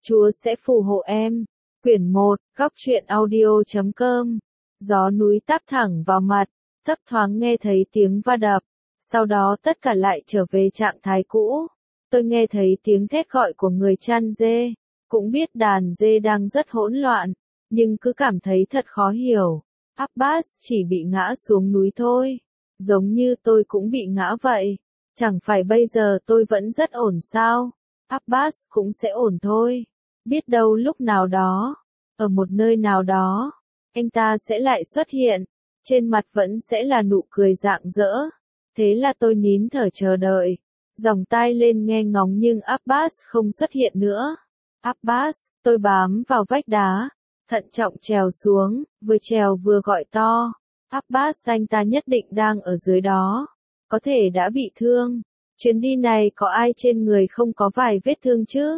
Chúa sẽ phù hộ em. Quyển 1, góc truyện audio.com. Gió núi táp thẳng vào mặt, thấp thoáng nghe thấy tiếng va đập. Sau đó tất cả lại trở về trạng thái cũ. Tôi nghe thấy tiếng thét gọi của người chăn dê. Cũng biết đàn dê đang rất hỗn loạn, nhưng cứ cảm thấy thật khó hiểu. Abbas chỉ bị ngã xuống núi thôi. Giống như tôi cũng bị ngã vậy. Chẳng phải bây giờ tôi vẫn rất ổn sao? Abbas cũng sẽ ổn thôi. Biết đâu lúc nào đó, ở một nơi nào đó, anh ta sẽ lại xuất hiện. Trên mặt vẫn sẽ là nụ cười rạng rỡ. Thế là tôi nín thở chờ đợi. Dòng tai lên nghe ngóng nhưng Abbas không xuất hiện nữa. Abbas, tôi bám vào vách đá, thận trọng trèo xuống, vừa trèo vừa gọi to. Abbas, anh ta nhất định đang ở dưới đó. Có thể đã bị thương. Chuyến đi này có ai trên người không có vài vết thương chứ?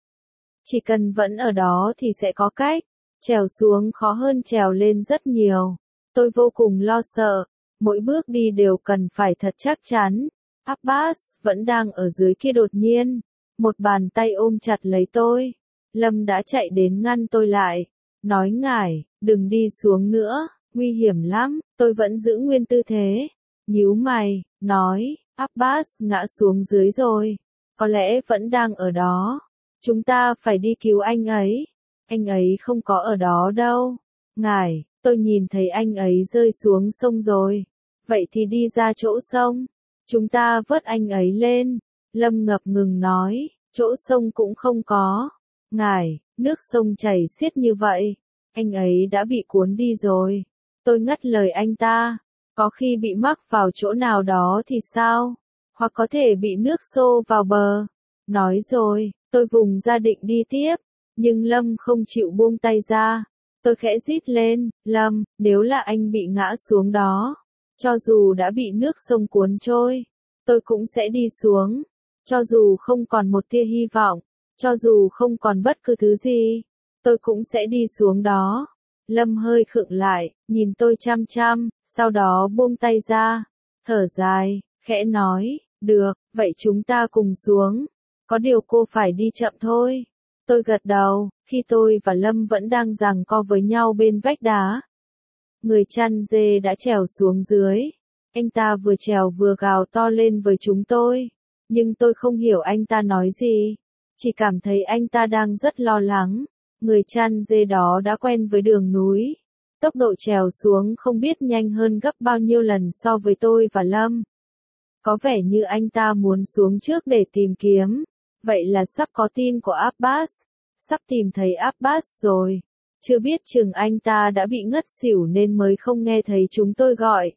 Chỉ cần vẫn ở đó thì sẽ có cách. Trèo xuống khó hơn trèo lên rất nhiều. Tôi vô cùng lo sợ. Mỗi bước đi đều cần phải thật chắc chắn. Abbas vẫn đang ở dưới kia đột nhiên. Một bàn tay ôm chặt lấy tôi. Lâm đã chạy đến ngăn tôi lại. Nói ngài, đừng đi xuống nữa, nguy hiểm lắm. Tôi vẫn giữ nguyên tư thế. Nhíu mày, nói, Abbas ngã xuống dưới rồi. Có lẽ vẫn đang ở đó. Chúng ta phải đi cứu anh ấy. Anh ấy không có ở đó đâu. Ngài, tôi nhìn thấy anh ấy rơi xuống sông rồi. Vậy thì đi ra chỗ sông. Chúng ta vớt anh ấy lên. Lâm ngập ngừng nói, chỗ sông cũng không có. Ngài, nước sông chảy xiết như vậy. Anh ấy đã bị cuốn đi rồi. Tôi ngắt lời anh ta. Có khi bị mắc vào chỗ nào đó thì sao? Hoặc có thể bị nước xô vào bờ. Nói rồi, tôi vùng ra định đi tiếp. Nhưng Lâm không chịu buông tay ra. Tôi khẽ rít lên, Lâm, nếu là anh bị ngã xuống đó. Cho dù đã bị nước sông cuốn trôi, tôi cũng sẽ đi xuống. Cho dù không còn một tia hy vọng, cho dù không còn bất cứ thứ gì, tôi cũng sẽ đi xuống đó. Lâm hơi khựng lại, nhìn tôi chăm chăm, sau đó buông tay ra, thở dài, khẽ nói, được, vậy chúng ta cùng xuống. Có điều cô phải đi chậm thôi. Tôi gật đầu, khi tôi và Lâm vẫn đang giằng co với nhau bên vách đá. Người chăn dê đã trèo xuống dưới. Anh ta vừa trèo vừa gào to lên với chúng tôi. Nhưng tôi không hiểu anh ta nói gì. Chỉ cảm thấy anh ta đang rất lo lắng. Người chăn dê đó đã quen với đường núi. Tốc độ trèo xuống không biết nhanh hơn gấp bao nhiêu lần so với tôi và Lâm. Có vẻ như anh ta muốn xuống trước để tìm kiếm. Vậy là sắp có tin của Abbas. Sắp tìm thấy Abbas rồi. Chưa biết chừng anh ta đã bị ngất xỉu nên mới không nghe thấy chúng tôi gọi.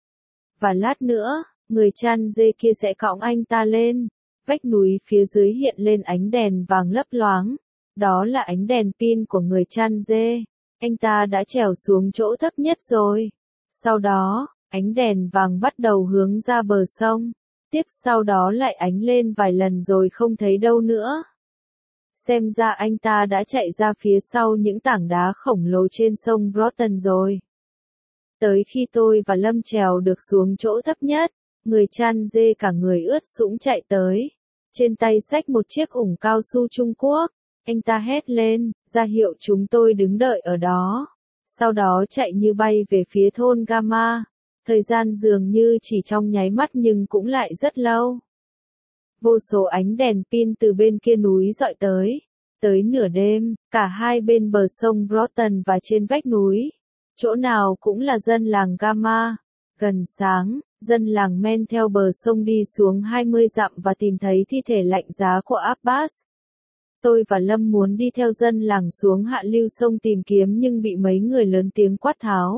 Và lát nữa, người chăn dê kia sẽ cõng anh ta lên. Vách núi phía dưới hiện lên ánh đèn vàng lấp loáng. Đó là ánh đèn pin của người chăn dê. Anh ta đã trèo xuống chỗ thấp nhất rồi. Sau đó, ánh đèn vàng bắt đầu hướng ra bờ sông. Tiếp sau đó lại ánh lên vài lần rồi không thấy đâu nữa. Xem ra anh ta đã chạy ra phía sau những tảng đá khổng lồ trên sông Broughton rồi. Tới khi tôi và Lâm trèo được xuống chỗ thấp nhất, người chăn dê cả người ướt sũng chạy tới. Trên tay xách một chiếc ủng cao su Trung Quốc. Anh ta hét lên, ra hiệu chúng tôi đứng đợi ở đó. Sau đó chạy như bay về phía thôn Gama. Thời gian dường như chỉ trong nháy mắt nhưng cũng lại rất lâu. Vô số ánh đèn pin từ bên kia núi dọi tới. Tới nửa đêm, cả hai bên bờ sông Broughton và trên vách núi. Chỗ nào cũng là dân làng Gama. Gần sáng, dân làng men theo bờ sông đi xuống 20 dặm và tìm thấy thi thể lạnh giá của Abbas. Tôi và Lâm muốn đi theo dân làng xuống hạ lưu sông tìm kiếm nhưng bị mấy người lớn tiếng quát tháo.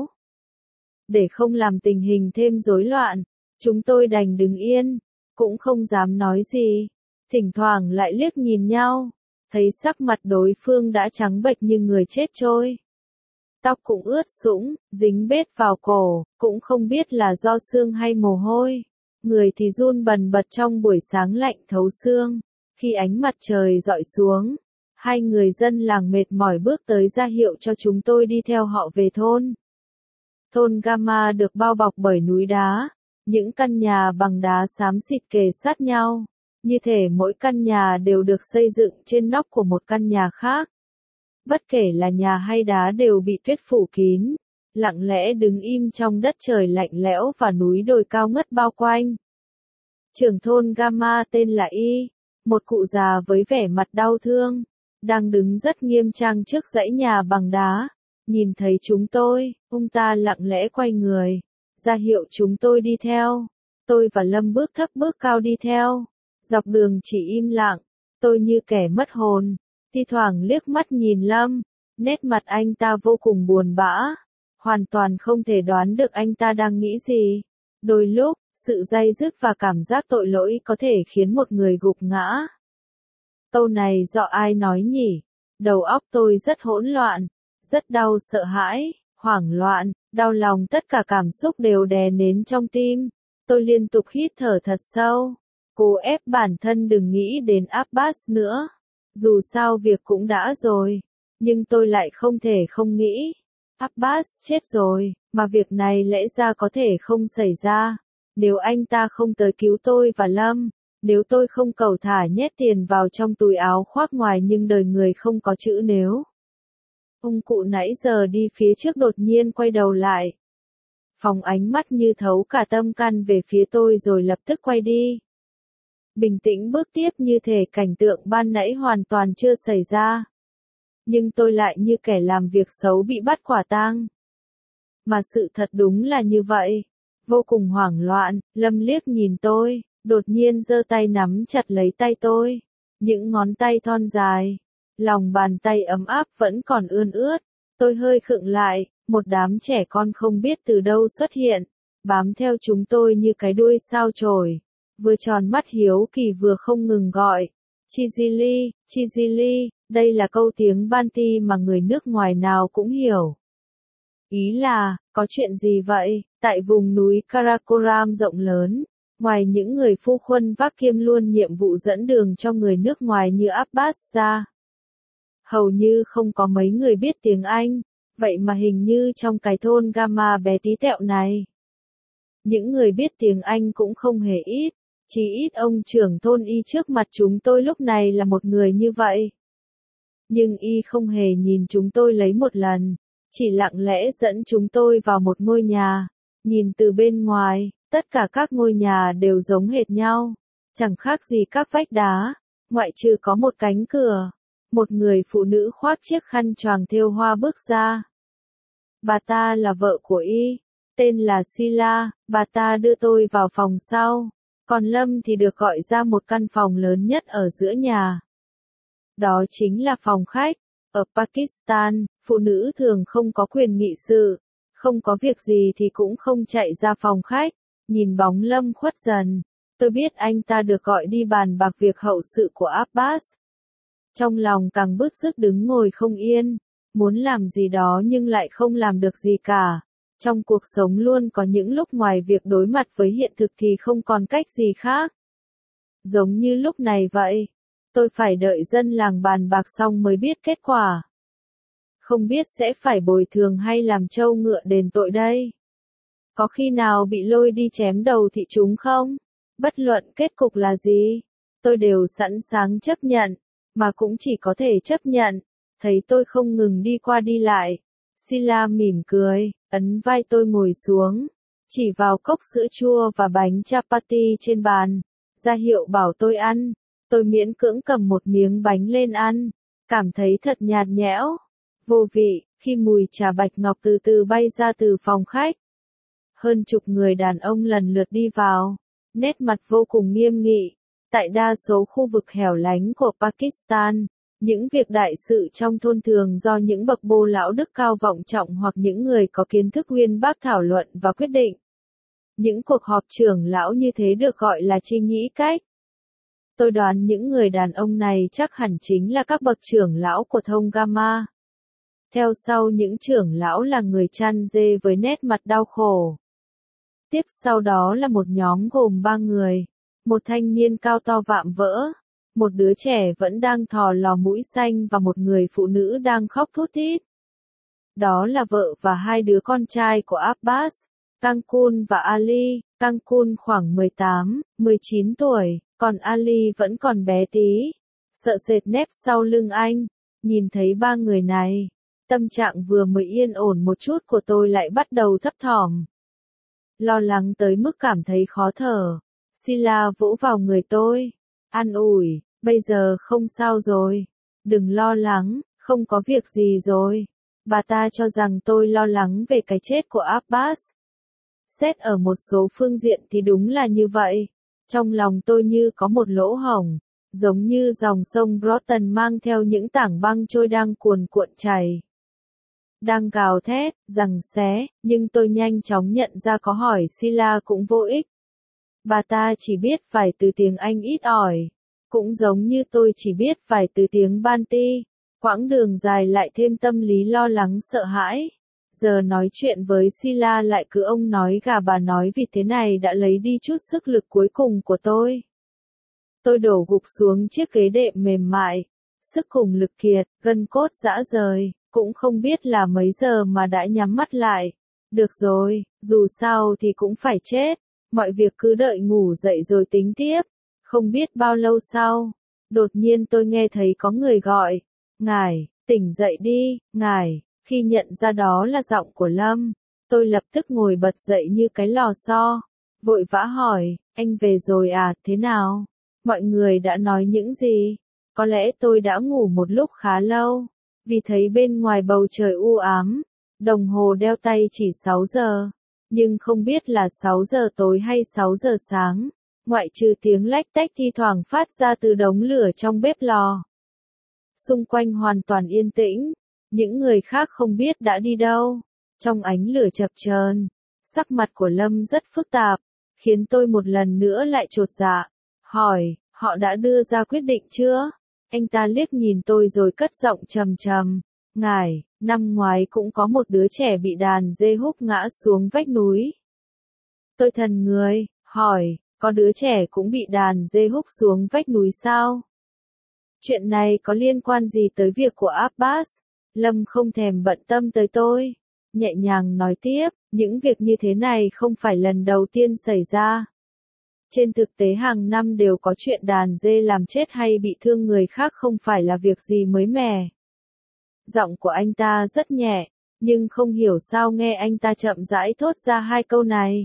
Để không làm tình hình thêm rối loạn, chúng tôi đành đứng yên, cũng không dám nói gì. Thỉnh thoảng lại liếc nhìn nhau, thấy sắc mặt đối phương đã trắng bệch như người chết trôi. Tóc cũng ướt sũng, dính bết vào cổ, cũng không biết là do sương hay mồ hôi. Người thì run bần bật trong buổi sáng lạnh thấu xương. Khi ánh mặt trời dọi xuống, hai người dân làng mệt mỏi bước tới ra hiệu cho chúng tôi đi theo họ về thôn. Thôn Gama được bao bọc bởi núi đá, những căn nhà bằng đá xám xịt kề sát nhau. Như thể mỗi căn nhà đều được xây dựng trên nóc của một căn nhà khác. Bất kể là nhà hay đá đều bị tuyết phủ kín, lặng lẽ đứng im trong đất trời lạnh lẽo và núi đồi cao ngất bao quanh. Trưởng thôn Gamma tên là Y, một cụ già với vẻ mặt đau thương, đang đứng rất nghiêm trang trước dãy nhà bằng đá. Nhìn thấy chúng tôi, ông ta lặng lẽ quay người, ra hiệu chúng tôi đi theo. Tôi và Lâm bước thấp bước cao đi theo. Dọc đường chỉ im lặng, tôi như kẻ mất hồn, thi thoảng liếc mắt nhìn Lâm, nét mặt anh ta vô cùng buồn bã, hoàn toàn không thể đoán được anh ta đang nghĩ gì. Đôi lúc, sự day dứt và cảm giác tội lỗi có thể khiến một người gục ngã. Câu này do ai nói nhỉ? Đầu óc tôi rất hỗn loạn, rất đau sợ hãi, hoảng loạn, đau lòng, tất cả cảm xúc đều đè nén trong tim. Tôi liên tục hít thở thật sâu, cố ép bản thân đừng nghĩ đến Abbas nữa. Dù sao việc cũng đã rồi, nhưng tôi lại không thể không nghĩ. Abbas chết rồi, mà việc này lẽ ra có thể không xảy ra. Nếu anh ta không tới cứu tôi và Lâm, nếu tôi không cầu thả nhét tiền vào trong túi áo khoác ngoài, nhưng đời người không có chữ nếu. Ông cụ nãy giờ đi phía trước đột nhiên quay đầu lại, phóng ánh mắt như thấu cả tâm can về phía tôi rồi lập tức quay đi. Bình tĩnh bước tiếp như thể cảnh tượng ban nãy hoàn toàn chưa xảy ra. Nhưng tôi lại như kẻ làm việc xấu bị bắt quả tang. Mà sự thật đúng là như vậy. Vô cùng hoảng loạn, Lâm liếc nhìn tôi, đột nhiên giơ tay nắm chặt lấy tay tôi. Những ngón tay thon dài, lòng bàn tay ấm áp vẫn còn ươn ướt. Tôi hơi khựng lại, một đám trẻ con không biết từ đâu xuất hiện, bám theo chúng tôi như cái đuôi sao chổi, vừa tròn mắt hiếu kỳ vừa không ngừng gọi. Chizili, Chizili, đây là câu tiếng Banti mà người nước ngoài nào cũng hiểu. Ý là, có chuyện gì vậy? Tại vùng núi Karakoram rộng lớn, ngoài những người phu khuân vác kiêm luôn nhiệm vụ dẫn đường cho người nước ngoài như Abbas ra, hầu như không có mấy người biết tiếng Anh, vậy mà hình như trong cái thôn Gamma bé tí tẹo này, những người biết tiếng Anh cũng không hề ít, chỉ ít ông trưởng thôn Y trước mặt chúng tôi lúc này là một người như vậy. Nhưng Y không hề nhìn chúng tôi lấy một lần, chỉ lặng lẽ dẫn chúng tôi vào một ngôi nhà. Nhìn từ bên ngoài, tất cả các ngôi nhà đều giống hệt nhau, chẳng khác gì các vách đá, ngoại trừ có một cánh cửa. Một người phụ nữ khoác chiếc khăn choàng thêu hoa bước ra. Bà ta là vợ của Y, tên là Sila, bà ta đưa tôi vào phòng sau, còn Lâm thì được gọi ra một căn phòng lớn nhất ở giữa nhà. Đó chính là phòng khách. Ở Pakistan, phụ nữ thường không có quyền nghị sự, không có việc gì thì cũng không chạy ra phòng khách. Nhìn bóng Lâm khuất dần, tôi biết anh ta được gọi đi bàn bạc việc hậu sự của Abbas. Trong lòng càng bứt rứt đứng ngồi không yên, muốn làm gì đó nhưng lại không làm được gì cả. Trong cuộc sống luôn có những lúc ngoài việc đối mặt với hiện thực thì không còn cách gì khác. Giống như lúc này vậy, tôi phải đợi dân làng bàn bạc xong mới biết kết quả. Không biết sẽ phải bồi thường hay làm trâu ngựa đền tội đây. Có khi nào bị lôi đi chém đầu thị chúng không? Bất luận kết cục là gì, tôi đều sẵn sàng chấp nhận, mà cũng chỉ có thể chấp nhận. Thấy tôi không ngừng đi qua đi lại, Sila mỉm cười, ấn vai tôi ngồi xuống, chỉ vào cốc sữa chua và bánh chapati trên bàn, ra hiệu bảo tôi ăn. Tôi miễn cưỡng cầm một miếng bánh lên ăn, cảm thấy thật nhạt nhẽo, vô vị, khi mùi trà bạch ngọc từ từ bay ra từ phòng khách. Hơn chục người đàn ông lần lượt đi vào, nét mặt vô cùng nghiêm nghị. Tại đa số khu vực hẻo lánh của Pakistan, những việc đại sự trong thôn thường do những bậc bô lão đức cao vọng trọng hoặc những người có kiến thức uyên bác thảo luận và quyết định. Những cuộc họp trưởng lão như thế được gọi là chi nhĩ cách. Tôi đoán những người đàn ông này chắc hẳn chính là các bậc trưởng lão của thôn Gamma. Theo sau những trưởng lão là người chăn dê với nét mặt đau khổ. Tiếp sau đó là một nhóm gồm 3 người, một thanh niên cao to vạm vỡ, một đứa trẻ vẫn đang thò lò mũi xanh và một người phụ nữ đang khóc thút thít. Đó là vợ và 2 đứa con trai của Abbas, Kankun và Ali, Cancun khoảng 18, 19 tuổi, còn Ali vẫn còn bé tí. Sợ sệt nép sau lưng anh, nhìn thấy ba người này. Tâm trạng vừa mới yên ổn một chút của tôi lại bắt đầu thấp thỏm. Lo lắng tới mức cảm thấy khó thở. Sila vỗ vào người tôi. An ủi, bây giờ không sao rồi. Đừng lo lắng, không có việc gì rồi. Bà ta cho rằng tôi lo lắng về cái chết của Abbas. Xét ở một số phương diện thì đúng là như vậy. Trong lòng tôi như có một lỗ hổng, giống như dòng sông Groton mang theo những tảng băng trôi đang cuồn cuộn chảy. Đang gào thét, giằng xé, nhưng tôi nhanh chóng nhận ra có hỏi Sila cũng vô ích. Bà ta chỉ biết vài từ tiếng Anh ít ỏi, cũng giống như tôi chỉ biết vài từ tiếng Banti. Quãng đường dài lại thêm tâm lý lo lắng sợ hãi. Giờ nói chuyện với Sila lại cứ ông nói gà bà nói vịt thế này đã lấy đi chút sức lực cuối cùng của tôi. Tôi đổ gục xuống chiếc ghế đệm mềm mại, sức cùng lực kiệt, gân cốt rã rời, cũng không biết là mấy giờ mà đã nhắm mắt lại. Được rồi, dù sao thì cũng phải chết, mọi việc cứ đợi ngủ dậy rồi tính tiếp. Không biết bao lâu sau, đột nhiên tôi nghe thấy có người gọi, ngài, tỉnh dậy đi, ngài. Khi nhận ra đó là giọng của Lâm, tôi lập tức ngồi bật dậy như cái lò xo, vội vã hỏi, anh về rồi à, thế nào? Mọi người đã nói những gì? Có lẽ tôi đã ngủ một lúc khá lâu, vì thấy bên ngoài bầu trời u ám, đồng hồ đeo tay chỉ 6 giờ, nhưng không biết là 6 giờ tối hay 6 giờ sáng, ngoại trừ tiếng lách tách thi thoảng phát ra từ đống lửa trong bếp lò. Xung quanh hoàn toàn yên tĩnh. Những người khác không biết đã đi đâu. Trong ánh lửa chập chờn, sắc mặt của Lâm rất phức tạp, khiến tôi một lần nữa lại chột dạ. Hỏi, họ đã đưa ra quyết định chưa? Anh ta liếc nhìn tôi rồi cất giọng trầm trầm. Ngài, năm ngoái cũng có một đứa trẻ bị đàn dê húc ngã xuống vách núi. Tôi thần người, hỏi, có đứa trẻ cũng bị đàn dê húc xuống vách núi sao? Chuyện này có liên quan gì tới việc của Abbas? Lâm không thèm bận tâm tới tôi, nhẹ nhàng nói tiếp, những việc như thế này không phải lần đầu tiên xảy ra. Trên thực tế hàng năm đều có chuyện đàn dê làm chết hay bị thương người khác không phải là việc gì mới mẻ. Giọng của anh ta rất nhẹ, nhưng không hiểu sao nghe anh ta chậm rãi thốt ra hai câu này.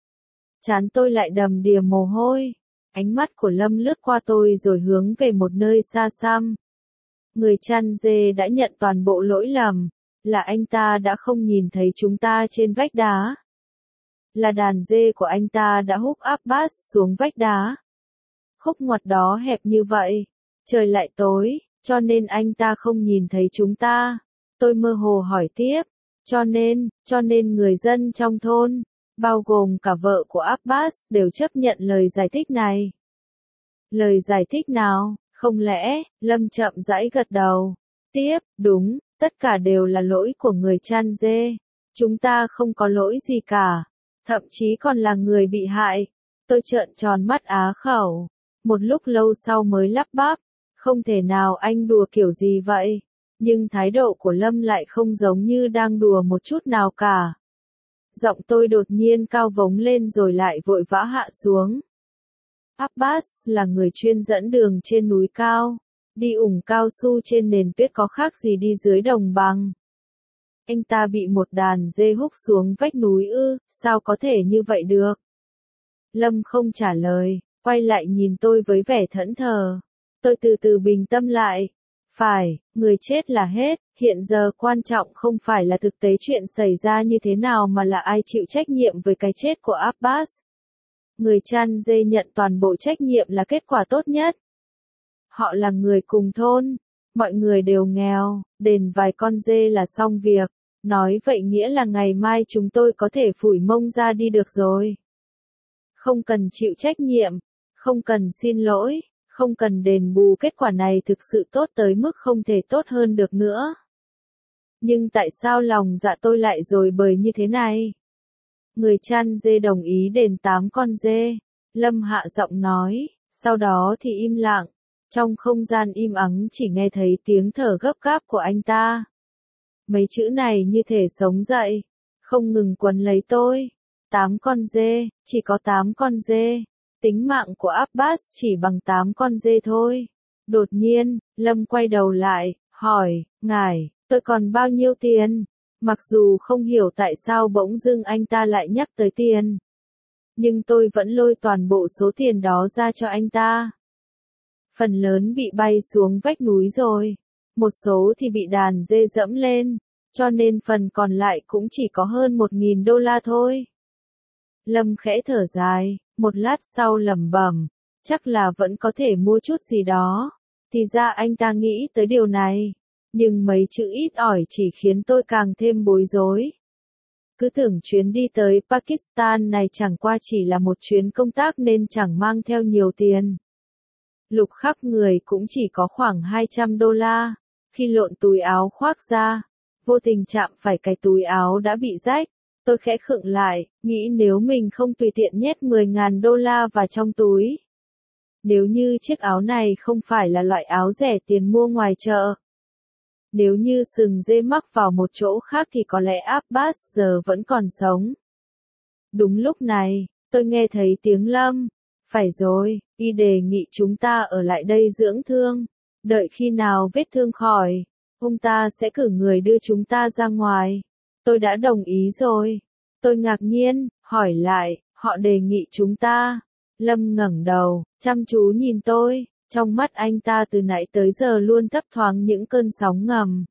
Trán tôi lại đầm đìa mồ hôi, ánh mắt của Lâm lướt qua tôi rồi hướng về một nơi xa xăm. Người chăn dê đã nhận toàn bộ lỗi lầm, là anh ta đã không nhìn thấy chúng ta trên vách đá. Là đàn dê của anh ta đã húc Abbas xuống vách đá. Khúc ngoặt đó hẹp như vậy, trời lại tối, cho nên anh ta không nhìn thấy chúng ta. Tôi mơ hồ hỏi tiếp, cho nên người dân trong thôn, bao gồm cả vợ của Abbas đều chấp nhận lời giải thích này. Lời giải thích nào? Không lẽ, Lâm chậm rãi gật đầu. Tiếp, đúng, tất cả đều là lỗi của người chăn dê. Chúng ta không có lỗi gì cả. Thậm chí còn là người bị hại. Tôi trợn tròn mắt á khẩu. Một lúc lâu sau mới lắp bắp. Không thể nào anh đùa kiểu gì vậy. Nhưng thái độ của Lâm lại không giống như đang đùa một chút nào cả. Giọng tôi đột nhiên cao vống lên rồi lại vội vã hạ xuống. Abbas là người chuyên dẫn đường trên núi cao, đi ủng cao su trên nền tuyết có khác gì đi dưới đồng bằng. Anh ta bị một đàn dê húc xuống vách núi ư, sao có thể như vậy được? Lâm không trả lời, quay lại nhìn tôi với vẻ thẫn thờ. Tôi từ từ bình tâm lại. Phải, người chết là hết, hiện giờ quan trọng không phải là thực tế chuyện xảy ra như thế nào mà là ai chịu trách nhiệm với cái chết của Abbas. Người chăn dê nhận toàn bộ trách nhiệm là kết quả tốt nhất. Họ là người cùng thôn, mọi người đều nghèo, đền vài con dê là xong việc. Nói vậy nghĩa là ngày mai chúng tôi có thể phủi mông ra đi được rồi. Không cần chịu trách nhiệm, không cần xin lỗi, không cần đền bù, kết quả này thực sự tốt tới mức không thể tốt hơn được nữa. Nhưng tại sao lòng dạ tôi lại dồi bời như thế này? Người chăn dê đồng ý đền 8 con dê. Lâm hạ giọng nói, sau đó thì im lặng. Trong không gian im ắng chỉ nghe thấy tiếng thở gấp gáp của anh ta. Mấy chữ này như thể sống dậy, không ngừng quấn lấy tôi. 8 con dê, chỉ có 8 con dê. Tính mạng của Abbas chỉ bằng 8 con dê thôi. Đột nhiên, Lâm quay đầu lại, hỏi, ngài, tôi còn bao nhiêu tiền? Mặc dù không hiểu tại sao bỗng dưng anh ta lại nhắc tới tiền. Nhưng tôi vẫn lôi toàn bộ số tiền đó ra cho anh ta. Phần lớn bị bay xuống vách núi rồi. Một số thì bị đàn dê dẫm lên. Cho nên phần còn lại cũng chỉ có hơn 1.000 đô la thôi. Lâm khẽ thở dài, một lát sau lẩm bẩm, chắc là vẫn có thể mua chút gì đó. Thì ra anh ta nghĩ tới điều này. Nhưng mấy chữ ít ỏi chỉ khiến tôi càng thêm bối rối. Cứ tưởng chuyến đi tới Pakistan này chẳng qua chỉ là một chuyến công tác nên chẳng mang theo nhiều tiền. Lục khắp người cũng chỉ có khoảng 200 đô la. Khi lộn túi áo khoác ra, vô tình chạm phải cái túi áo đã bị rách. Tôi khẽ khựng lại, nghĩ nếu mình không tùy tiện nhét 10.000 đô la vào trong túi. Nếu như chiếc áo này không phải là loại áo rẻ tiền mua ngoài chợ. Nếu như sừng dê mắc vào một chỗ khác thì có lẽ Abbas giờ vẫn còn sống. Đúng lúc này, tôi nghe thấy tiếng Lâm. Phải rồi, y đề nghị chúng ta ở lại đây dưỡng thương. Đợi khi nào vết thương khỏi, ông ta sẽ cử người đưa chúng ta ra ngoài. Tôi đã đồng ý rồi. Tôi ngạc nhiên, hỏi lại, họ đề nghị chúng ta. Lâm ngẩng đầu, chăm chú nhìn tôi. Trong mắt anh ta từ nãy tới giờ luôn thấp thoáng những cơn sóng ngầm.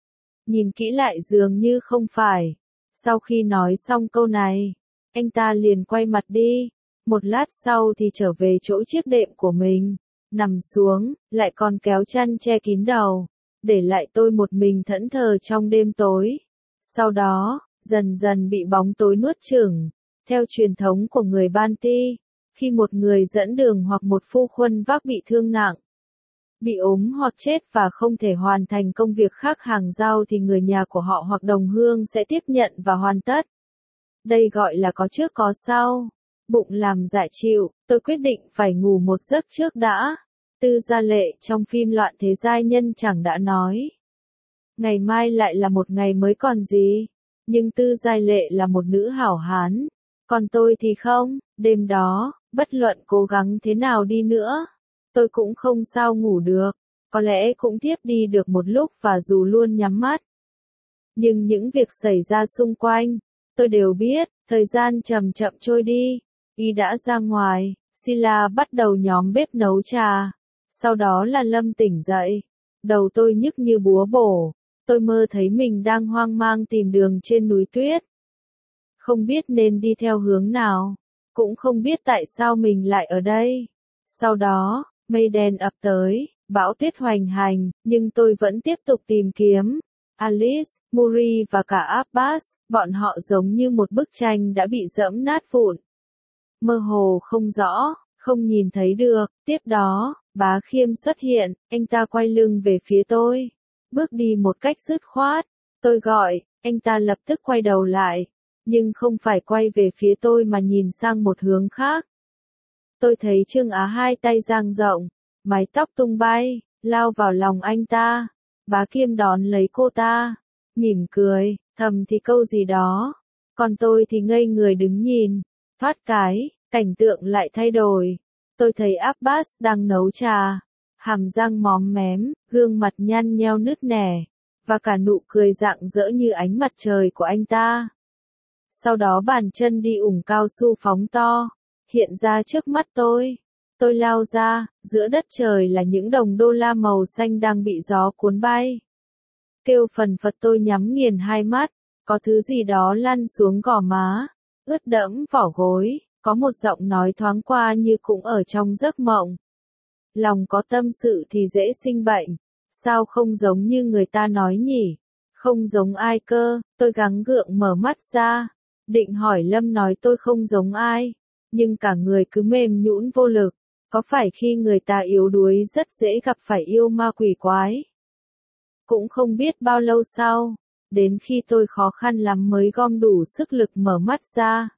Nhìn kỹ lại dường như không phải. Sau khi nói xong câu này, anh ta liền quay mặt đi. Một lát sau thì trở về chỗ chiếc đệm của mình. Nằm xuống, lại còn kéo chăn che kín đầu. Để lại tôi một mình thẫn thờ trong đêm tối. Sau đó, dần dần bị bóng tối nuốt chửng. Theo truyền thống của người Banti, khi một người dẫn đường hoặc một phu khuân vác bị thương nặng, bị ốm hoặc chết và không thể hoàn thành công việc khác hàng giao thì người nhà của họ hoặc đồng hương sẽ tiếp nhận và hoàn tất. Đây gọi là có trước có sau. Bụng làm dạ chịu, tôi quyết định phải ngủ một giấc trước đã. Tư Gia Lệ trong phim Loạn Thế Giai Nhân chẳng đã nói. Ngày mai lại là một ngày mới còn gì. Nhưng Tư Gia Lệ là một nữ hảo hán. Còn tôi thì không, đêm đó, bất luận cố gắng thế nào đi nữa, tôi cũng không sao ngủ được. Có lẽ cũng thiếp đi được một lúc và dù luôn nhắm mắt. Nhưng những việc xảy ra xung quanh, tôi đều biết, thời gian chậm chậm trôi đi. Y đã ra ngoài, Sila bắt đầu nhóm bếp nấu trà. Sau đó là Lâm tỉnh dậy. Đầu tôi nhức như búa bổ. Tôi mơ thấy mình đang hoang mang tìm đường trên núi tuyết. Không biết nên đi theo hướng nào. Cũng không biết tại sao mình lại ở đây. Sau đó, mây đen ập tới, bão tuyết hoành hành, nhưng tôi vẫn tiếp tục tìm kiếm. Alice, Muri và cả Abbas, bọn họ giống như một bức tranh đã bị giẫm nát vụn. Mơ hồ không rõ, không nhìn thấy được. Tiếp đó, Bá Khiêm xuất hiện, anh ta quay lưng về phía tôi. Bước đi một cách dứt khoát. Tôi gọi, anh ta lập tức quay đầu lại. Nhưng không phải quay về phía tôi mà nhìn sang một hướng khác. Tôi thấy Trương Á hai tay dang rộng, mái tóc tung bay, lao vào lòng anh ta. Bá Khiêm đón lấy cô ta, mỉm cười, thầm thì câu gì đó. Còn tôi thì ngây người đứng nhìn. Thoát cái, cảnh tượng lại thay đổi. Tôi thấy Abbas đang nấu trà, hàm răng móm mém, gương mặt nhăn nheo nứt nẻ, và cả nụ cười rạng rỡ như ánh mặt trời của anh ta. Sau đó bàn chân đi ủng cao su phóng to, hiện ra trước mắt tôi. Tôi lao ra, giữa đất trời là những đồng đô la màu xanh đang bị gió cuốn bay. Kêu phần phật tôi nhắm nghiền hai mắt, có thứ gì đó lăn xuống gò má, ướt đẫm vỏ gối, có một giọng nói thoáng qua như cũng ở trong giấc mộng. Lòng có tâm sự thì dễ sinh bệnh, sao không giống như người ta nói nhỉ? Không giống ai cơ, tôi gắng gượng mở mắt ra, định hỏi Lâm nói tôi không giống ai, nhưng cả người cứ mềm nhũn vô lực, có phải khi người ta yếu đuối rất dễ gặp phải yêu ma quỷ quái? Cũng không biết bao lâu sau, đến khi tôi khó khăn lắm mới gom đủ sức lực mở mắt ra.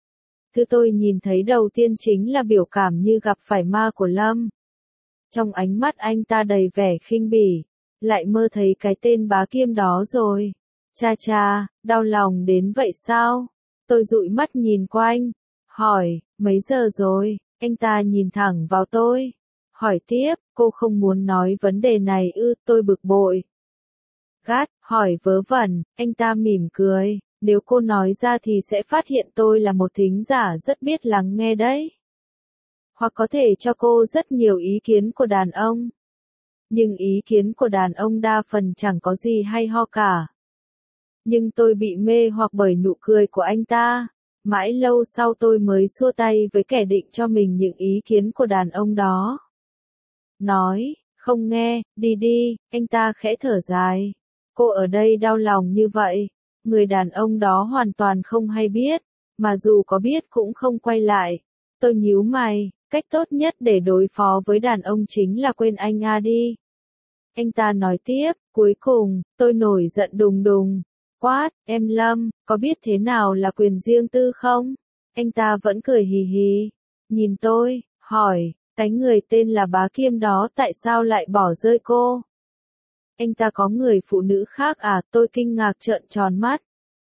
Thứ tôi nhìn thấy đầu tiên chính là biểu cảm như gặp phải ma của Lâm. Trong ánh mắt anh ta đầy vẻ khinh bỉ, lại mơ thấy cái tên Bá Khiêm đó rồi. Cha cha, đau lòng đến vậy sao? Tôi dụi mắt nhìn quanh, hỏi, mấy giờ rồi? Anh ta nhìn thẳng vào tôi, hỏi tiếp, cô không muốn nói vấn đề này ư? Tôi bực bội. Gắt, hỏi vớ vẩn, anh ta mỉm cười, nếu cô nói ra thì sẽ phát hiện tôi là một thính giả rất biết lắng nghe đấy. Hoặc có thể cho cô rất nhiều ý kiến của đàn ông. Nhưng ý kiến của đàn ông đa phần chẳng có gì hay ho cả. Nhưng tôi bị mê hoặc bởi nụ cười của anh ta. Mãi lâu sau tôi mới xua tay với kẻ định cho mình những ý kiến của đàn ông đó. Nói, không nghe, đi đi, anh ta khẽ thở dài. Cô ở đây đau lòng như vậy. Người đàn ông đó hoàn toàn không hay biết, mà dù có biết cũng không quay lại. Tôi nhíu mày, cách tốt nhất để đối phó với đàn ông chính là quên anh đi. Anh ta nói tiếp, cuối cùng, tôi nổi giận đùng đùng. Quát, em Lâm, có biết thế nào là quyền riêng tư không? Anh ta vẫn cười hì hì. Nhìn tôi, hỏi, cái người tên là Bá Kiêm đó tại sao lại bỏ rơi cô? Anh ta có người phụ nữ khác à? Tôi kinh ngạc trợn tròn mắt.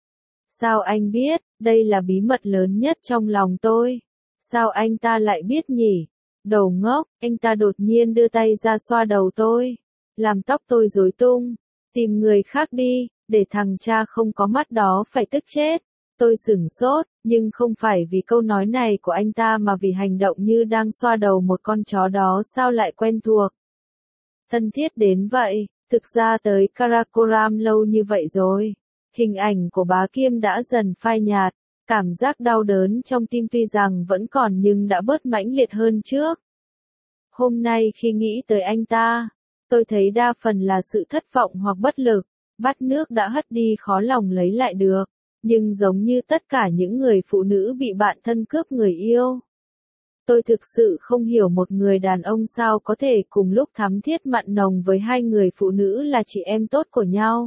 Sao anh biết? Đây là bí mật lớn nhất trong lòng tôi. Sao anh ta lại biết nhỉ? Đồ ngốc, anh ta đột nhiên đưa tay ra xoa đầu tôi. Làm tóc tôi rối tung. Tìm người khác đi, để thằng cha không có mắt đó phải tức chết. Tôi sửng sốt, nhưng không phải vì câu nói này của anh ta mà vì hành động như đang xoa đầu một con chó đó sao lại quen thuộc. Thân thiết đến vậy, thực ra tới Karakoram lâu như vậy rồi. Hình ảnh của Bá Kiêm đã dần phai nhạt, cảm giác đau đớn trong tim tuy rằng vẫn còn nhưng đã bớt mãnh liệt hơn trước. Hôm nay khi nghĩ tới anh ta, tôi thấy đa phần là sự thất vọng hoặc bất lực, bát nước đã hất đi khó lòng lấy lại được, nhưng giống như tất cả những người phụ nữ bị bạn thân cướp người yêu. Tôi thực sự không hiểu một người đàn ông sao có thể cùng lúc thắm thiết mặn nồng với hai người phụ nữ là chị em tốt của nhau.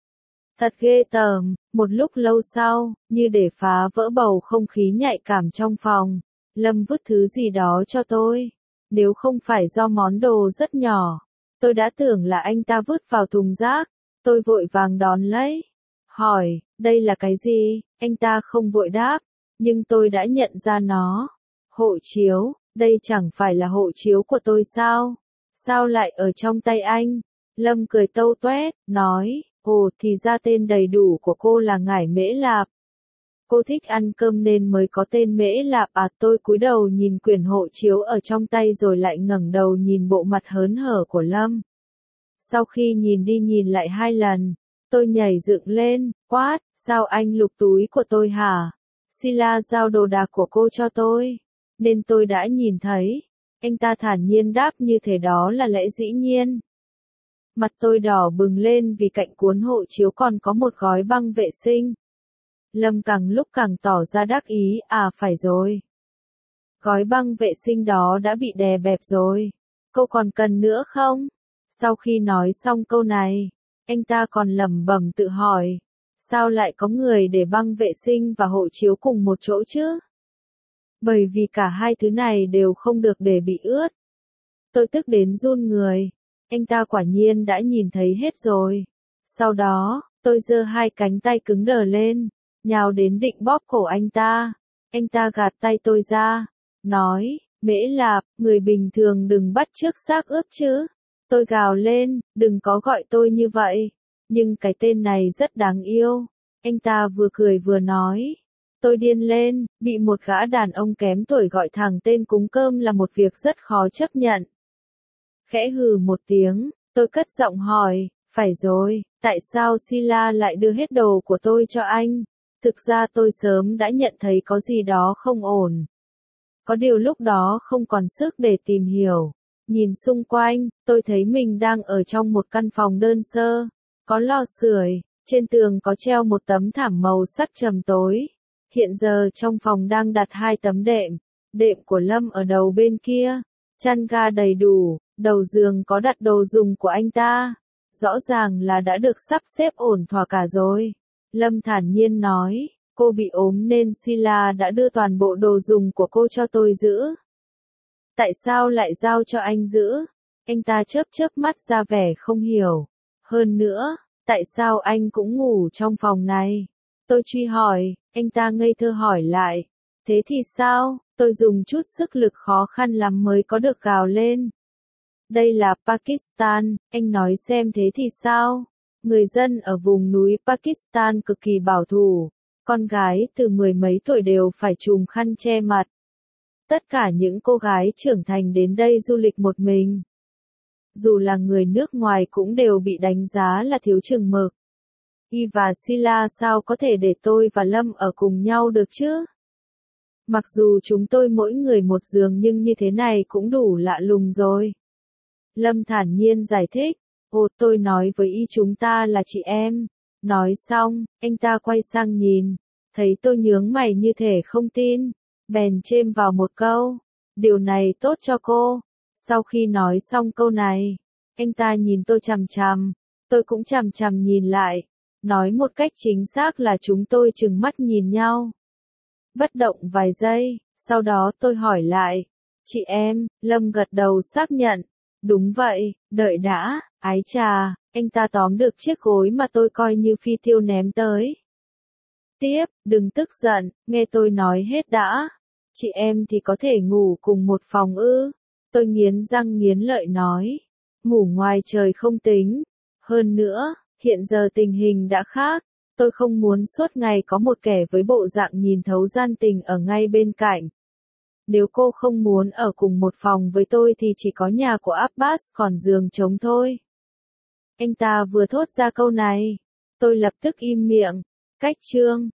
Thật ghê tởm, một lúc lâu sau, như để phá vỡ bầu không khí nhạy cảm trong phòng, Lâm vứt thứ gì đó cho tôi. Nếu không phải do món đồ rất nhỏ, tôi đã tưởng là anh ta vứt vào thùng rác. Tôi vội vàng đón lấy. Hỏi, đây là cái gì? Anh ta không vội đáp, nhưng tôi đã nhận ra nó. Hộ chiếu, đây chẳng phải là hộ chiếu của tôi sao? Sao lại ở trong tay anh? Lâm cười tâu toét, nói, ồ thì ra tên đầy đủ của cô là Ngải Mễ Lạp. Cô thích ăn cơm nên mới có tên Mễ Lạp à? Tôi cúi đầu nhìn quyển hộ chiếu ở trong tay rồi lại ngẩng đầu nhìn bộ mặt hớn hở của Lâm. Sau khi nhìn đi nhìn lại 2 lần, tôi nhảy dựng lên, quát, sao anh lục túi của tôi hả? Sila giao đồ đạc của cô cho tôi, nên tôi đã nhìn thấy. Anh ta thản nhiên đáp như thể đó là lẽ dĩ nhiên. Mặt tôi đỏ bừng lên vì cạnh cuốn hộ chiếu còn có một gói băng vệ sinh. Lâm càng lúc càng tỏ ra đắc ý, à phải rồi. Gói băng vệ sinh đó đã bị đè bẹp rồi. Cô còn cần nữa không? Sau khi nói xong câu này, anh ta còn lẩm bẩm tự hỏi, sao lại có người để băng vệ sinh và hộ chiếu cùng một chỗ chứ? Bởi vì cả hai thứ này đều không được để bị ướt. Tôi tức đến run người, anh ta quả nhiên đã nhìn thấy hết rồi. Sau đó, tôi giơ 2 cánh tay cứng đờ lên, nhào đến định bóp cổ anh ta. Anh ta gạt tay tôi ra, nói, Mễ Lạp, người bình thường đừng bắt chước xác ướp chứ. Tôi gào lên, đừng có gọi tôi như vậy. Nhưng cái tên này rất đáng yêu. Anh ta vừa cười vừa nói. Tôi điên lên, bị một gã đàn ông kém tuổi gọi thẳng tên cúng cơm là một việc rất khó chấp nhận. Khẽ hừ một tiếng, tôi cất giọng hỏi, phải rồi, tại sao Sila lại đưa hết đồ của tôi cho anh? Thực ra tôi sớm đã nhận thấy có gì đó không ổn. Có điều lúc đó không còn sức để tìm hiểu. Nhìn xung quanh, tôi thấy mình đang ở trong một căn phòng đơn sơ. Có lò sưởi, trên tường có treo một tấm thảm màu sắc trầm tối. Hiện giờ trong phòng đang đặt 2 tấm đệm. Đệm của Lâm ở đầu bên kia. Chăn ga đầy đủ, đầu giường có đặt đồ dùng của anh ta. Rõ ràng là đã được sắp xếp ổn thỏa cả rồi. Lâm thản nhiên nói, cô bị ốm nên Sila đã đưa toàn bộ đồ dùng của cô cho tôi giữ. Tại sao lại giao cho anh giữ? Anh ta chớp chớp mắt ra vẻ không hiểu. Hơn nữa, tại sao anh cũng ngủ trong phòng này? Tôi truy hỏi, anh ta ngây thơ hỏi lại. Thế thì sao? Tôi dùng chút sức lực khó khăn lắm mới có được gào lên. Đây là Pakistan, anh nói xem thế thì sao? Người dân ở vùng núi Pakistan cực kỳ bảo thủ, con gái từ mười mấy tuổi đều phải trùm khăn che mặt. Tất cả những cô gái trưởng thành đến đây du lịch một mình, dù là người nước ngoài cũng đều bị đánh giá là thiếu chừng mực. Y và Sila sao có thể để tôi và Lâm ở cùng nhau được chứ? Mặc dù chúng tôi mỗi người một giường nhưng như thế này cũng đủ lạ lùng rồi. Lâm thản nhiên giải thích, ồ tôi nói với Y chúng ta là chị em. Nói xong, anh ta quay sang nhìn, thấy tôi nhướng mày như thể không tin, bèn chêm vào một câu, điều này tốt cho cô. Sau khi nói xong câu này, anh ta nhìn tôi chằm chằm, tôi cũng chằm chằm nhìn lại, nói một cách chính xác là chúng tôi trừng mắt nhìn nhau. Bất động vài giây, sau đó tôi hỏi lại, chị em, Lâm gật đầu xác nhận, đúng vậy, đợi đã, ái chà, anh ta tóm được chiếc gối mà tôi coi như phi tiêu ném tới. Tiếp, đừng tức giận, nghe tôi nói hết đã. Chị em thì có thể ngủ cùng một phòng ư? Tôi nghiến răng nghiến lợi nói. Ngủ ngoài trời không tính. Hơn nữa, hiện giờ tình hình đã khác. Tôi không muốn suốt ngày có một kẻ với bộ dạng nhìn thấu gian tình ở ngay bên cạnh. Nếu cô không muốn ở cùng một phòng với tôi thì chỉ có nhà của Abbas còn giường trống thôi. Anh ta vừa thốt ra câu này. Tôi lập tức im miệng. Cách chương